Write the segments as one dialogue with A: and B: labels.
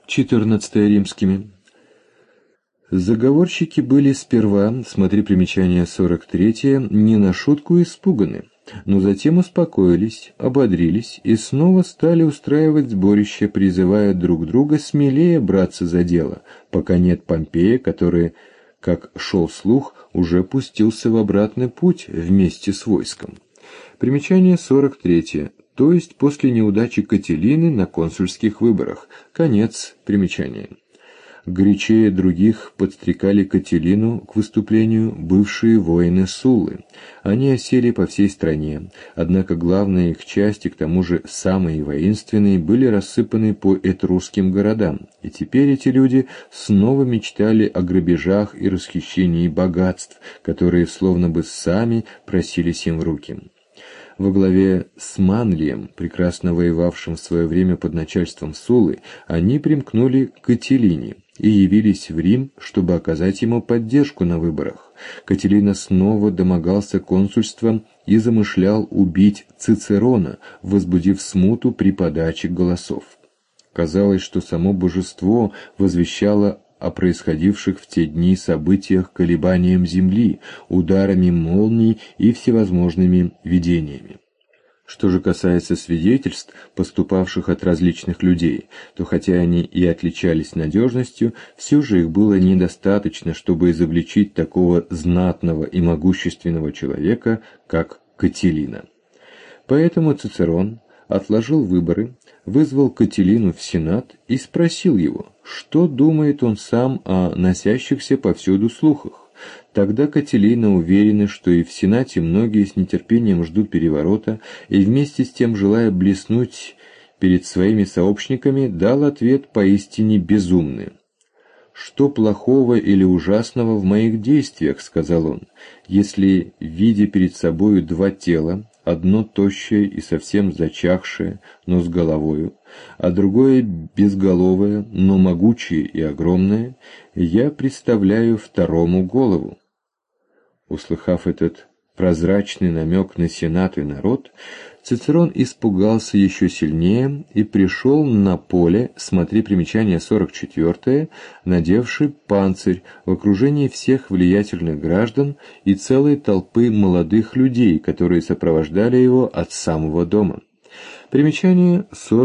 A: 14 римскими. Заговорщики были сперва, смотри примечание 43, не на шутку испуганы, но затем успокоились, ободрились и снова стали устраивать сборище, призывая друг друга смелее браться за дело, пока нет Помпея, который, как шел слух, уже пустился в обратный путь вместе с войском. Примечание 43, то есть после неудачи Кателины на консульских выборах. Конец примечания. Горячее других подстрекали Кателину к выступлению бывшие воины Суллы. Они осели по всей стране, однако главные их части, к тому же самые воинственные, были рассыпаны по этрусским городам, и теперь эти люди снова мечтали о грабежах и расхищении богатств, которые словно бы сами просились им в руки. Во главе с Манлием, прекрасно воевавшим в свое время под начальством Суллы, они примкнули к Кателине и явились в Рим, чтобы оказать ему поддержку на выборах. Кателина снова домогался консульства и замышлял убить Цицерона, возбудив смуту при подаче голосов. Казалось, что само божество возвещало о происходивших в те дни событиях колебанием земли, ударами молний и всевозможными видениями. Что же касается свидетельств, поступавших от различных людей, то хотя они и отличались надежностью, все же их было недостаточно, чтобы изобличить такого знатного и могущественного человека, как Кателина. Поэтому Цицерон отложил выборы, вызвал Кателину в Сенат и спросил его, что думает он сам о носящихся повсюду слухах. Тогда Кателина, уверенный, что и в Сенате многие с нетерпением ждут переворота, и вместе с тем желая блеснуть перед своими сообщниками, дал ответ поистине безумный. «Что плохого или ужасного в моих действиях, — сказал он, — если, видя перед собою два тела, одно тощее и совсем зачахшее, но с головою, а другое безголовое, но могучее и огромное, я представляю второму голову». Услыхав этот прозрачный намек на Сенат и народ, Цицерон испугался еще сильнее и пришел на поле, смотри примечание 44, надевший панцирь в окружении всех влиятельных граждан и целой толпы молодых людей, которые сопровождали его от самого дома. Примечание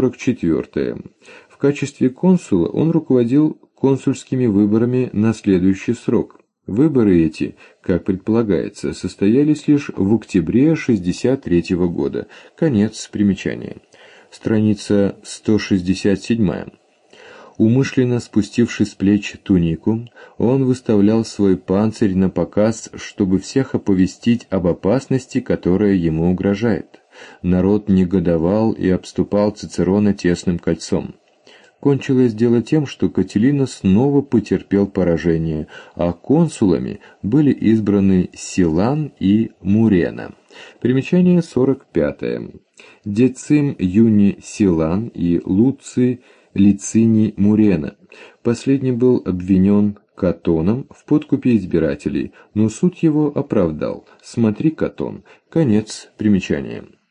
A: 44. В качестве консула он руководил консульскими выборами на следующий срок. Выборы эти, как предполагается, состоялись лишь в октябре 63 года. Конец примечания. Страница 167. Умышленно спустивши с плеч тунику, он выставлял свой панцирь на показ, чтобы всех оповестить об опасности, которая ему угрожает. Народ негодовал и обступал Цицерона тесным кольцом. Кончилось дело тем, что Кателина снова потерпел поражение, а консулами были избраны Силан и Мурена. Примечание 45. Децим Юни Силан и Луций Лициний Мурена. Последний был обвинен Катоном в подкупе избирателей, но суд его оправдал. Смотри Катон. Конец примечания.